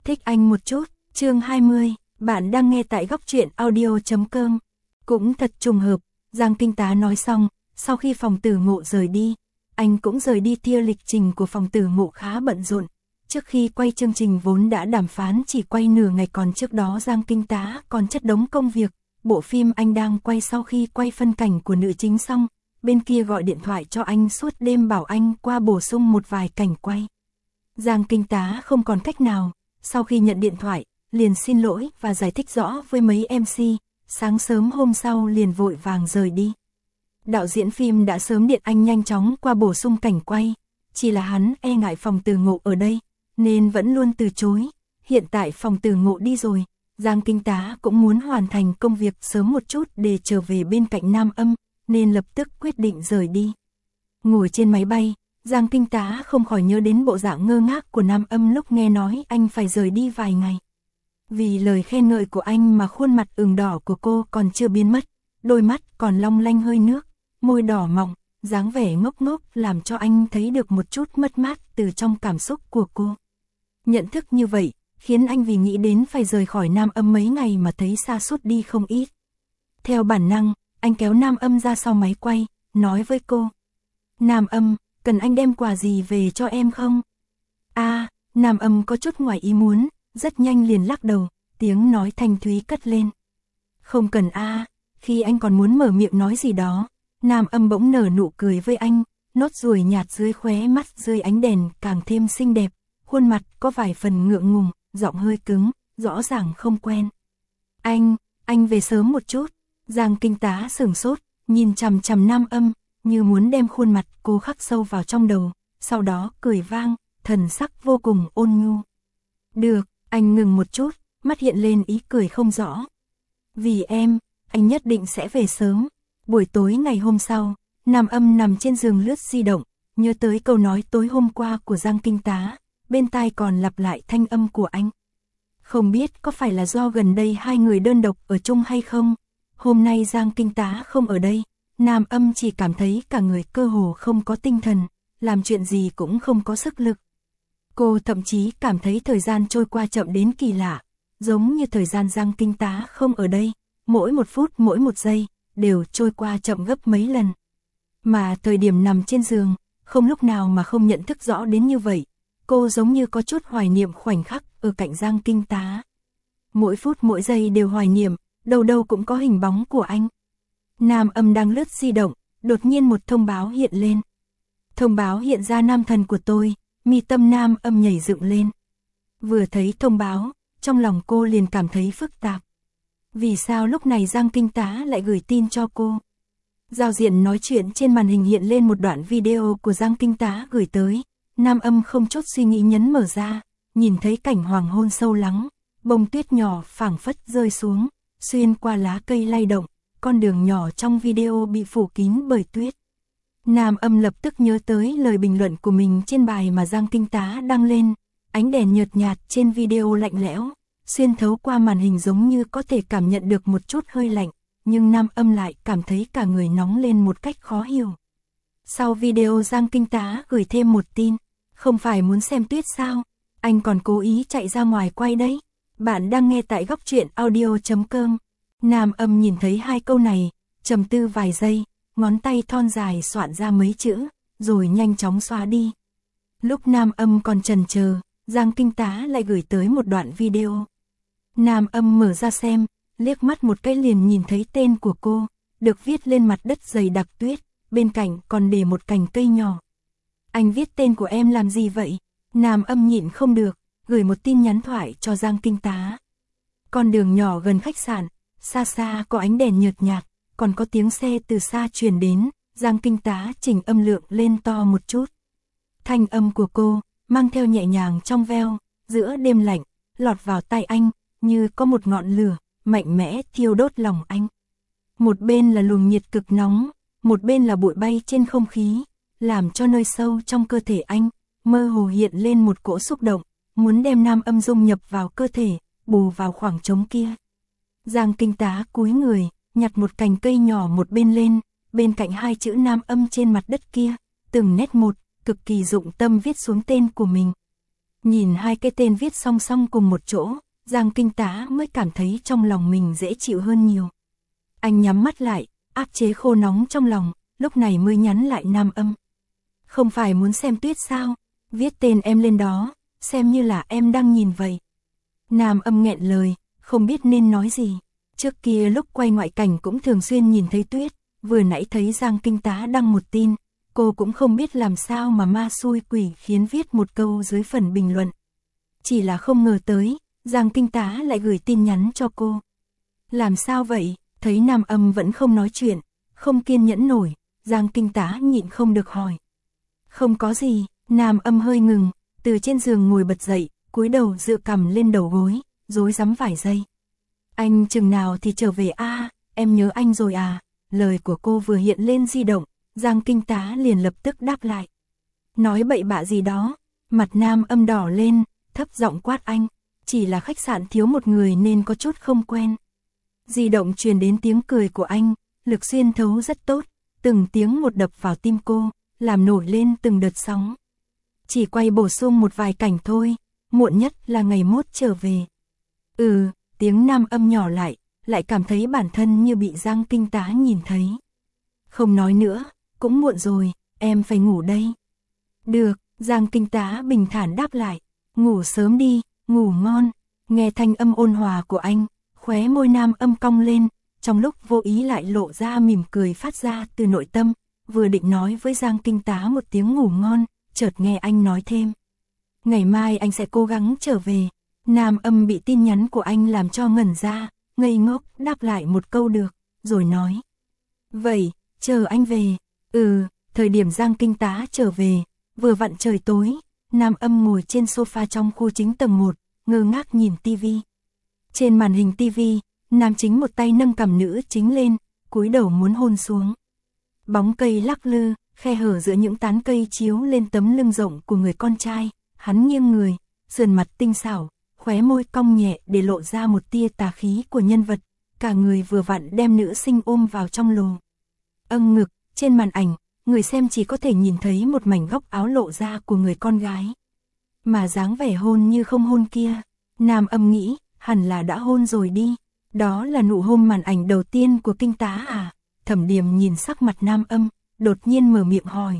Thích anh một chút, chương 20, bạn đang nghe tại góc truyện audio.com. Cũng thật trùng hợp, Giang Kinh Tá nói xong, sau khi Phòng Tử Ngộ rời đi, anh cũng rời đi. Theo lịch trình của Phòng Tử Ngộ khá bận rộn. Trước khi quay chương trình vốn đã đàm phán chỉ quay nửa ngày, còn trước đó Giang Kinh Tá còn chất đống công việc. Bộ phim anh đang quay, sau khi quay phân cảnh của nữ chính xong, bên kia gọi điện thoại cho anh suốt đêm bảo anh qua bổ sung một vài cảnh quay. Giang Kinh Tá không còn cách nào, sau khi nhận điện thoại, liền xin lỗi và giải thích rõ với mấy MC, sáng sớm hôm sau liền vội vàng rời đi. Đạo diễn phim đã sớm điện anh nhanh chóng qua bổ sung cảnh quay, chỉ là hắn e ngại Phòng Tử Ngộ ở đây, nên vẫn luôn từ chối. Hiện tại Phòng Tử Ngộ đi rồi, Giang Kinh Tá cũng muốn hoàn thành công việc sớm một chút để trở về bên cạnh Nam Âm, nên lập tức quyết định rời đi. Ngồi trên máy bay, Giang Kinh Tá không khỏi nhớ đến bộ dạng ngơ ngác của Nam Âm lúc nghe nói anh phải rời đi vài ngày. Vì lời khen ngợi của anh mà khuôn mặt ửng đỏ của cô còn chưa biến mất, đôi mắt còn long lanh hơi nước, môi đỏ mọng, dáng vẻ ngốc ngốc làm cho anh thấy được một chút mất mát từ trong cảm xúc của cô. Nhận thức như vậy, khiến anh vì nghĩ đến phải rời khỏi Nam Âm mấy ngày mà thấy sa sút đi không ít. Theo bản năng, anh kéo Nam Âm ra sau máy quay, nói với cô: Nam Âm, cần anh đem quà gì về cho em không? Nam Âm có chút ngoài ý muốn, rất nhanh liền lắc đầu, tiếng nói thanh thúy cất lên: Không cần Khi anh còn muốn mở miệng nói gì đó, Nam Âm bỗng nở nụ cười với anh, nốt ruồi nhạt dưới khóe mắt dưới ánh đèn càng thêm xinh đẹp, khuôn mặt có vài phần ngượng ngùng, giọng hơi cứng, rõ ràng không quen. Anh về sớm một chút. Giang Kinh Tá sửng sốt, nhìn chằm chằm Nam Âm, như muốn đem khuôn mặt cô khắc sâu vào trong đầu, sau đó cười vang, thần sắc vô cùng ôn nhu. Được, anh ngừng một chút, mắt hiện lên ý cười không rõ. Vì em, anh nhất định sẽ về sớm. Buổi tối ngày hôm sau, Nam Âm nằm trên giường lướt di động, nhớ tới câu nói tối hôm qua của Giang Kinh Tá, bên tai còn lặp lại thanh âm của anh. Không biết có phải là do gần đây hai người đơn độc ở chung hay không? Hôm nay Giang Kinh Tá không ở đây, Nam Âm chỉ cảm thấy cả người cơ hồ không có tinh thần, làm chuyện gì cũng không có sức lực. Cô thậm chí cảm thấy thời gian trôi qua chậm đến kỳ lạ, giống như thời gian Giang Kinh Tá không ở đây, mỗi một phút mỗi một giây đều trôi qua chậm gấp mấy lần. Mà thời điểm nằm trên giường, không lúc nào mà không nhận thức rõ đến như vậy, cô giống như có chút hoài niệm khoảnh khắc ở cạnh Giang Kinh Tá. Mỗi phút mỗi giây đều hoài niệm, đâu đâu cũng có hình bóng của anh. Nam Âm đang lướt di động, đột nhiên một thông báo hiện lên. Thông báo hiện ra nam thần của tôi, mi tâm Nam Âm nhảy dựng lên. Vừa thấy thông báo, trong lòng cô liền cảm thấy phức tạp. Vì sao lúc này Giang Kinh Tá lại gửi tin cho cô? Giao diện nói chuyện trên màn hình hiện lên một đoạn video của Giang Kinh Tá gửi tới. Nam Âm không chút suy nghĩ nhấn mở ra, nhìn thấy cảnh hoàng hôn sâu lắng, bông tuyết nhỏ phảng phất rơi xuống, xuyên qua lá cây lay động, con đường nhỏ trong video bị phủ kín bởi tuyết. Nam Âm lập tức nhớ tới lời bình luận của mình trên bài mà Giang Kinh Tá đăng lên, ánh đèn nhợt nhạt trên video lạnh lẽo, xuyên thấu qua màn hình giống như có thể cảm nhận được một chút hơi lạnh, nhưng Nam Âm lại cảm thấy cả người nóng lên một cách khó hiểu. Sau video Giang Kinh Tá gửi thêm một tin: Không phải muốn xem tuyết sao? Anh còn cố ý chạy ra ngoài quay đấy. Bạn đang nghe tại góc truyện audio.com. Nam Âm nhìn thấy hai câu này, trầm tư vài giây, ngón tay thon dài soạn ra mấy chữ, rồi nhanh chóng xóa đi. Lúc Nam Âm còn chần chờ, Giang Kinh Tá lại gửi tới một đoạn video. Nam Âm mở ra xem, liếc mắt một cái liền nhìn thấy tên của cô, được viết lên mặt đất dày đặc tuyết, bên cạnh còn để một cành cây nhỏ. Anh viết tên của em làm gì vậy? Nam Âm nhịn không được, gửi một tin nhắn thoại cho Giang Kinh Tá. Con đường nhỏ gần khách sạn, xa xa có ánh đèn nhợt nhạt, còn có tiếng xe từ xa truyền đến. Giang Kinh Tá chỉnh âm lượng lên to một chút. Thanh âm của cô mang theo nhẹ nhàng trong veo, giữa đêm lạnh, lọt vào tai anh như có một ngọn lửa mạnh mẽ thiêu đốt lòng anh. Một bên là luồng nhiệt cực nóng, một bên là bụi bay trên không khí, làm cho nơi sâu trong cơ thể anh mơ hồ hiện lên một cỗ xúc động, muốn đem Nam Âm dung nhập vào cơ thể, bù vào khoảng trống kia. Giang Kinh Tá cúi người, nhặt một cành cây nhỏ một bên lên, bên cạnh hai chữ Nam Âm trên mặt đất kia, từng nét một, cực kỳ dụng tâm viết xuống tên của mình. Nhìn hai cái tên viết song song cùng một chỗ, Giang Kinh Tá mới cảm thấy trong lòng mình dễ chịu hơn nhiều. Anh nhắm mắt lại, áp chế khô nóng trong lòng, lúc này mới nhắn lại Nam Âm. Không phải muốn xem tuyết sao, viết tên em lên đó, xem như là em đang nhìn vậy. Nam Âm nghẹn lời, không biết nên nói gì. Trước kia lúc quay ngoại cảnh cũng thường xuyên nhìn thấy tuyết, vừa nãy thấy Giang Kinh Tá đăng một tin, cô cũng không biết làm sao mà ma xui quỷ khiến viết một câu dưới phần bình luận. Chỉ là không ngờ tới, Giang Kinh Tá lại gửi tin nhắn cho cô. Làm sao vậy? Thấy Nam Âm vẫn không nói chuyện, không kiên nhẫn nổi, Giang Kinh Tá nhịn không được hỏi. Không có gì, Nam Âm hơi ngừng, từ trên giường ngồi bật dậy, cúi đầu dựa cằm lên đầu gối, rối rắm vài giây. Anh chừng nào thì trở về a, em nhớ anh rồi à? Lời của cô vừa hiện lên di động, Giang Kinh Tá liền lập tức đáp lại. Nói bậy bạ gì đó, mặt Nam Âm đỏ lên, thấp giọng quát anh, chỉ là khách sạn thiếu một người nên có chút không quen. Di động truyền đến tiếng cười của anh, lực xuyên thấu rất tốt, từng tiếng một đập vào tim cô, làm nổi lên từng đợt sóng. Chỉ quay bổ sung một vài cảnh thôi, muộn nhất là ngày mốt trở về. Tiếng Nam Âm nhỏ lại cảm thấy bản thân như bị Giang Kinh Tá nhìn thấy. Không nói nữa, cũng muộn rồi, em phải ngủ đây. Được, Giang Kinh Tá bình thản đáp lại, ngủ sớm đi, ngủ ngon. Nghe thanh âm ôn hòa của anh, khóe môi Nam Âm cong lên, trong lúc vô ý lại lộ ra mỉm cười phát ra từ nội tâm, vừa định nói với Giang Kinh Tá một tiếng ngủ ngon, chợt nghe anh nói thêm. Ngày mai anh sẽ cố gắng trở về. Nam Âm bị tin nhắn của anh làm cho ngẩn ra, ngây ngốc đáp lại một câu được, rồi nói. Vậy, chờ anh về. Thời điểm Giang Kinh Tá trở về, vừa vặn trời tối, Nam Âm ngồi trên sofa trong khu chính tầng 1, ngơ ngác nhìn tivi. Trên màn hình tivi, nam chính một tay nâng cằm nữ chính lên, cúi đầu muốn hôn xuống. Bóng cây lắc lư, khe hở giữa những tán cây chiếu lên tấm lưng rộng của người con trai, hắn nghiêng người, sườn mặt tinh xảo, khóe môi cong nhẹ để lộ ra một tia tà khí của nhân vật, cả người vừa vặn đem nữ sinh ôm vào trong lồ. Ngực, trên màn ảnh, người xem chỉ có thể nhìn thấy một mảnh góc áo lộ ra của người con gái. Mà dáng vẻ hôn như không hôn kia, Nam Âm nghĩ, hẳn là đã hôn rồi đi. Đó là nụ hôn màn ảnh đầu tiên của Kinh Tá à? Thẩm Điềm nhìn sắc mặt Nam Âm, đột nhiên mở miệng hỏi.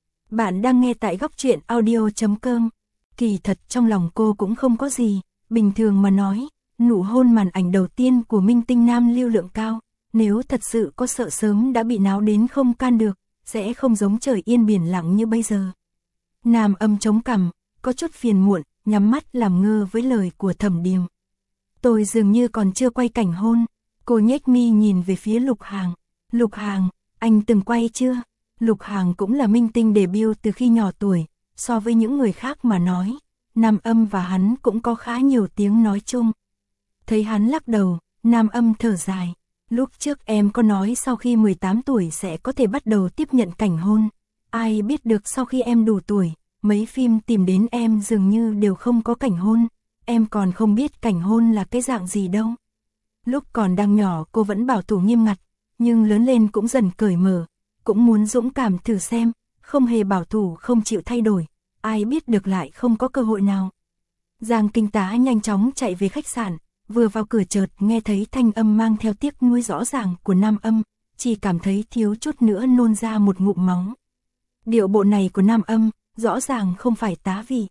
Bạn đang nghe tại góc truyện audio.com. Kỳ thật trong lòng cô cũng không có gì, bình thường mà nói, nụ hôn màn ảnh đầu tiên của minh tinh nam lưu lượng cao, nếu thật sự có sợ sớm đã bị náo đến không can được, sẽ không giống trời yên biển lặng như bây giờ. Nam Âm chống cằm, có chút phiền muộn, nhắm mắt làm ngơ với lời của Thẩm Điềm. Tôi dường như còn chưa quay cảnh hôn. Cô nhếch mi nhìn về phía Lục Hàng. Lục Hàng, anh từng quay chưa? Lục Hàng cũng là minh tinh debut từ khi nhỏ tuổi, so với những người khác mà nói, Nam Âm và hắn cũng có khá nhiều tiếng nói chung. Thấy hắn lắc đầu, Nam Âm thở dài. Lúc trước em có nói sau khi 18 tuổi sẽ có thể bắt đầu tiếp nhận cảnh hôn. Ai biết được sau khi em đủ tuổi, mấy phim tìm đến em dường như đều không có cảnh hôn. Em còn không biết cảnh hôn là cái dạng gì đâu. Lúc còn đang nhỏ cô vẫn bảo thủ nghiêm ngặt, nhưng lớn lên cũng dần cởi mở, cũng muốn dũng cảm thử xem, không hề bảo thủ không chịu thay đổi, ai biết được lại không có cơ hội nào. Giang Kinh Tá nhanh chóng chạy về khách sạn, vừa vào cửa chợt nghe thấy thanh âm mang theo tiếc nuối rõ ràng của Nam Âm, chỉ cảm thấy thiếu chút nữa nôn ra một ngụm máu. Điệu bộ này của Nam Âm, rõ ràng không phải tá vị.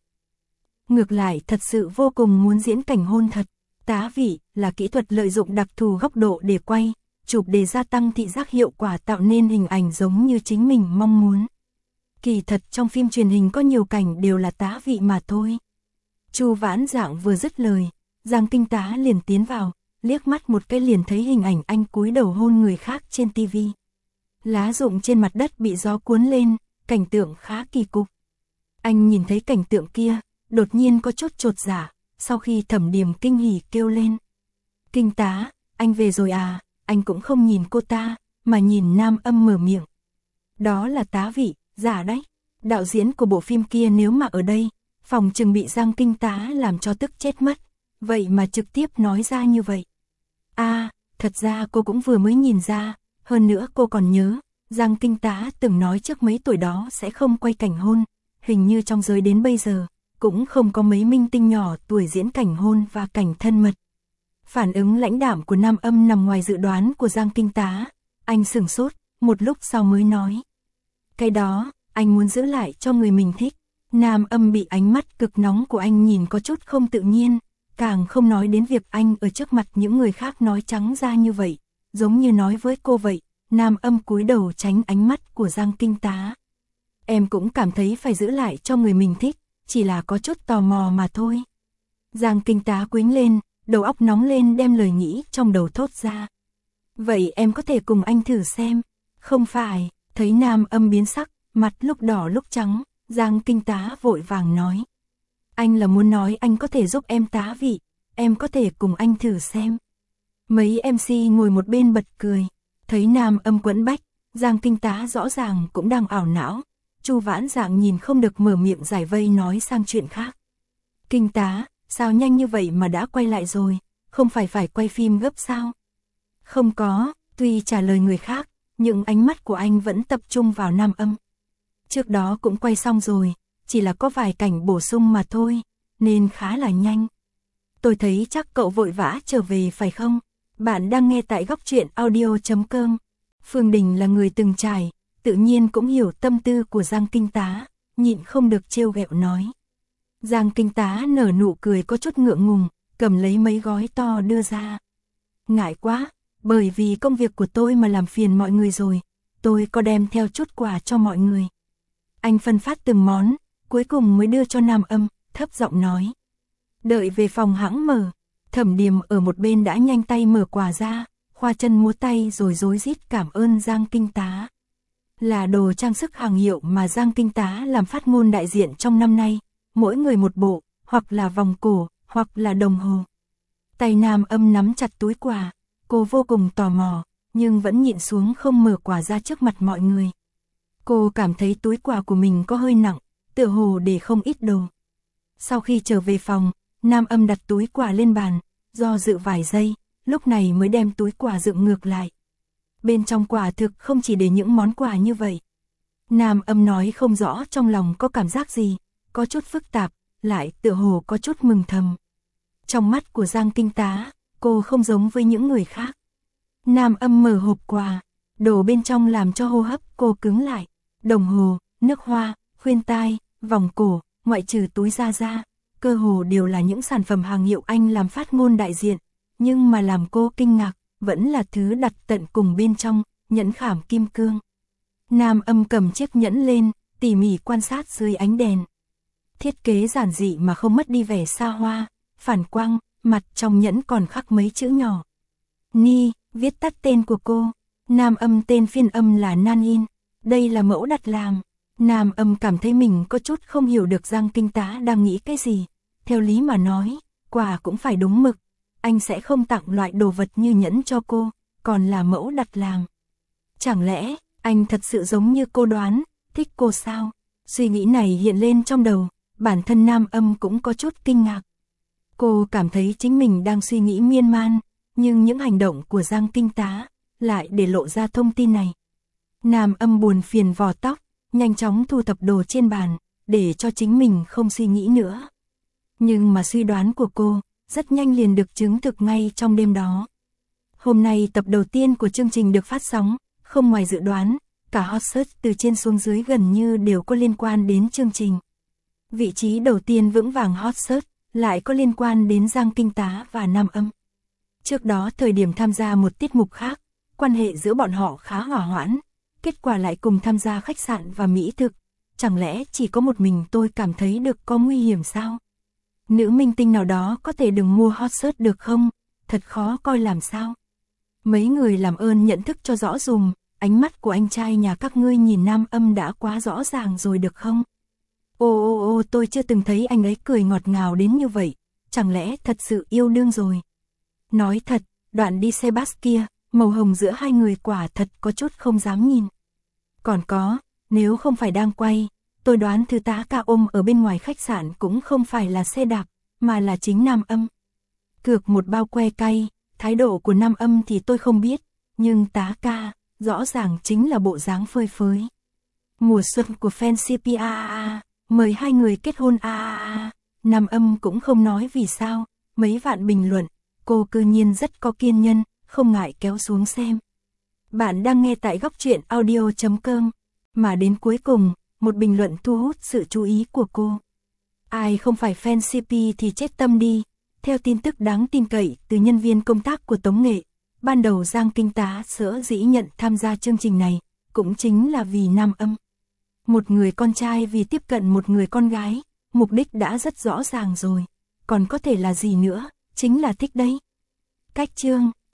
Ngược lại thật sự vô cùng muốn diễn cảnh hôn thật. Tá vị là kỹ thuật lợi dụng đặc thù góc độ để quay, chụp để gia tăng thị giác hiệu quả tạo nên hình ảnh giống như chính mình mong muốn. Kỳ thật trong phim truyền hình có nhiều cảnh đều là tá vị mà thôi. Chu Vãn Dạng vừa dứt lời, Giang Kinh Tá liền tiến vào, liếc mắt một cái liền thấy hình ảnh anh cúi đầu hôn người khác trên tivi. Lá rụng trên mặt đất bị gió cuốn lên, cảnh tượng khá kỳ cục. Anh nhìn thấy cảnh tượng kia, đột nhiên có chút chột dạ, sau khi Thẩm Điềm kinh hỉ kêu lên. Kinh Tá, anh về rồi à? Anh cũng không nhìn cô ta, mà nhìn Nam Âm mở miệng. Đó là tá vị, giả đấy. Đạo diễn của bộ phim kia nếu mà ở đây, phòng chừng bị Giang Kinh Tá làm cho tức chết mất. Vậy mà trực tiếp nói ra như vậy. Thật ra cô cũng vừa mới nhìn ra, hơn nữa cô còn nhớ, Giang Kinh Tá từng nói trước mấy tuổi đó sẽ không quay cảnh hôn, hình như trong giới đến bây giờ, cũng không có mấy minh tinh nhỏ tuổi diễn cảnh hôn và cảnh thân mật. Phản ứng lãnh đạm của Nam Âm nằm ngoài dự đoán của Giang Kinh Tá, anh sửng sốt, một lúc sau mới nói. Cái đó, anh muốn giữ lại cho người mình thích. Nam Âm bị ánh mắt cực nóng của anh nhìn có chút không tự nhiên, càng không nói đến việc anh ở trước mặt những người khác nói trắng ra như vậy, giống như nói với cô vậy. Nam Âm cúi đầu tránh ánh mắt của Giang Kinh Tá. Em cũng cảm thấy phải giữ lại cho người mình thích, chỉ là có chút tò mò mà thôi. Giang Kinh Tá quĩnh lên, đầu óc nóng lên đem lời nghĩ trong đầu thốt ra. Vậy em có thể cùng anh thử xem. Không phải, thấy Nam Âm biến sắc, mặt lúc đỏ lúc trắng, Giang Kinh Tá vội vàng nói. Anh là muốn nói anh có thể giúp em tá vị, em có thể cùng anh thử xem. Mấy MC ngồi một bên bật cười, thấy Nam Âm quẫn bách, Giang Kinh Tá rõ ràng cũng đang ảo não. Chu Vãn Dạng nhìn không được mở miệng giải vây nói sang chuyện khác. Kinh Tá, sao nhanh như vậy mà đã quay lại rồi, không phải quay phim gấp sao? Không có, tuy trả lời người khác, nhưng ánh mắt của anh vẫn tập trung vào Nam Âm. Trước đó cũng quay xong rồi, chỉ là có vài cảnh bổ sung mà thôi, nên khá là nhanh. Tôi thấy chắc cậu vội vã trở về phải không? Bạn đang nghe tại góc truyện audio.com. Phương Đình là người từng trải, tự nhiên cũng hiểu tâm tư của Giang Kinh Tá, nhịn không được trêu ghẹo nói. Giang Kinh Tá nở nụ cười có chút ngượng ngùng, cầm lấy mấy gói to đưa ra. Ngại quá, bởi vì công việc của tôi mà làm phiền mọi người rồi, tôi có đem theo chút quà cho mọi người. Anh phân phát từng món, cuối cùng mới đưa cho Nam Âm, thấp giọng nói. Đợi về phòng hãng mở, Thẩm Điềm ở một bên đã nhanh tay mở quà ra, khoa chân múa tay rồi rối rít cảm ơn Giang Kinh Tá. Là đồ trang sức hàng hiệu mà Giang Kinh Tá làm phát ngôn đại diện trong năm nay, mỗi người một bộ, hoặc là vòng cổ, hoặc là đồng hồ. Tay Nam Âm nắm chặt túi quà, cô vô cùng tò mò, nhưng vẫn nhịn xuống không mở quà ra trước mặt mọi người. Cô cảm thấy túi quà của mình có hơi nặng, tựa hồ để không ít đồ. Sau khi trở về phòng, Nam Âm đặt túi quà lên bàn, do dự vài giây, lúc này mới đem túi quà dựng ngược lại. Bên trong quả thực không chỉ để những món quà như vậy. Nam Âm nói không rõ trong lòng có cảm giác gì, có chút phức tạp, lại tựa hồ có chút mừng thầm. Trong mắt của Giang Kinh Tá, cô không giống với những người khác. Nam Âm mở hộp quà, đồ bên trong làm cho hô hấp cô cứng lại. Đồng hồ, nước hoa, khuyên tai, vòng cổ, ngoại trừ túi da, cơ hồ đều là những sản phẩm hàng hiệu anh làm phát ngôn đại diện. Nhưng mà làm cô kinh ngạc, vẫn là thứ đặt tận cùng bên trong, nhẫn khảm kim cương. Nam Âm cầm chiếc nhẫn lên, tỉ mỉ quan sát dưới ánh đèn. Thiết kế giản dị mà không mất đi vẻ xa hoa, phản quang, mặt trong nhẫn còn khắc mấy chữ nhỏ. Ni, viết tắt tên của cô. Nam Âm tên phiên âm là Nan In. Đây là mẫu đặt làm. Nam Âm cảm thấy mình có chút không hiểu được Giang Kinh Tá đang nghĩ cái gì. Theo lý mà nói, quà cũng phải đúng mực. Anh sẽ không tặng loại đồ vật như nhẫn cho cô, còn là mẫu đặt làm. Chẳng lẽ, anh thật sự giống như cô đoán, thích cô sao? Suy nghĩ này hiện lên trong đầu, bản thân Nam Âm cũng có chút kinh ngạc. Cô cảm thấy chính mình đang suy nghĩ miên man, nhưng những hành động của Giang Kinh Tá lại để lộ ra thông tin này. Nam Âm buồn phiền vò tóc, nhanh chóng thu thập đồ trên bàn, để cho chính mình không suy nghĩ nữa. Nhưng mà suy đoán của cô, rất nhanh liền được chứng thực ngay trong đêm đó. Hôm nay tập đầu tiên của chương trình được phát sóng, không ngoài dự đoán, cả hot search từ trên xuống dưới gần như đều có liên quan đến chương trình. Vị trí đầu tiên vững vàng hot search, lại có liên quan đến Giang Kinh Tá và Nam Âm. Trước đó thời điểm tham gia một tiết mục khác, quan hệ giữa bọn họ khá hòa hoãn, kết quả lại cùng tham gia khách sạn và mỹ thực. Chẳng lẽ chỉ có một mình tôi cảm thấy được có nguy hiểm sao? Nữ minh tinh nào đó có thể đừng mua hot search được không? Thật khó coi làm sao? Mấy người làm ơn nhận thức cho rõ dùm, ánh mắt của anh trai nhà các ngươi nhìn Nam Âm đã quá rõ ràng rồi được không? Ô tôi chưa từng thấy anh ấy cười ngọt ngào đến như vậy, chẳng lẽ thật sự yêu đương rồi? Nói thật, đoạn đi xe bus kia, màu hồng giữa hai người quả thật có chút không dám nhìn. Còn có, nếu không phải đang quay, tôi đoán thứ tá ca ôm ở bên ngoài khách sạn cũng không phải là xe đạp, mà là chính Nam Âm. Cược một bao que cay, thái độ của Nam Âm thì tôi không biết, nhưng tá ca, rõ ràng chính là bộ dáng phơi phới. Mùa xuân của fan CPAA, mời hai người kết hôn Nam Âm cũng không nói vì sao, mấy vạn bình luận, cô cư nhiên rất có kiên nhân, không ngại kéo xuống xem. Bạn đang nghe tại góc truyện audio.com, mà đến cuối cùng, một bình luận thu hút sự chú ý của cô. Ai không phải fan CP thì chết tâm đi. Theo tin tức đáng tin cậy từ nhân viên công tác của Tống Nghệ, ban đầu Giang Kinh Tá sở dĩ nhận tham gia chương trình này, cũng chính là vì Nam Âm. Một người con trai vì tiếp cận một người con gái, mục đích đã rất rõ ràng rồi. Còn có thể là gì nữa, chính là thích đấy. Cách chương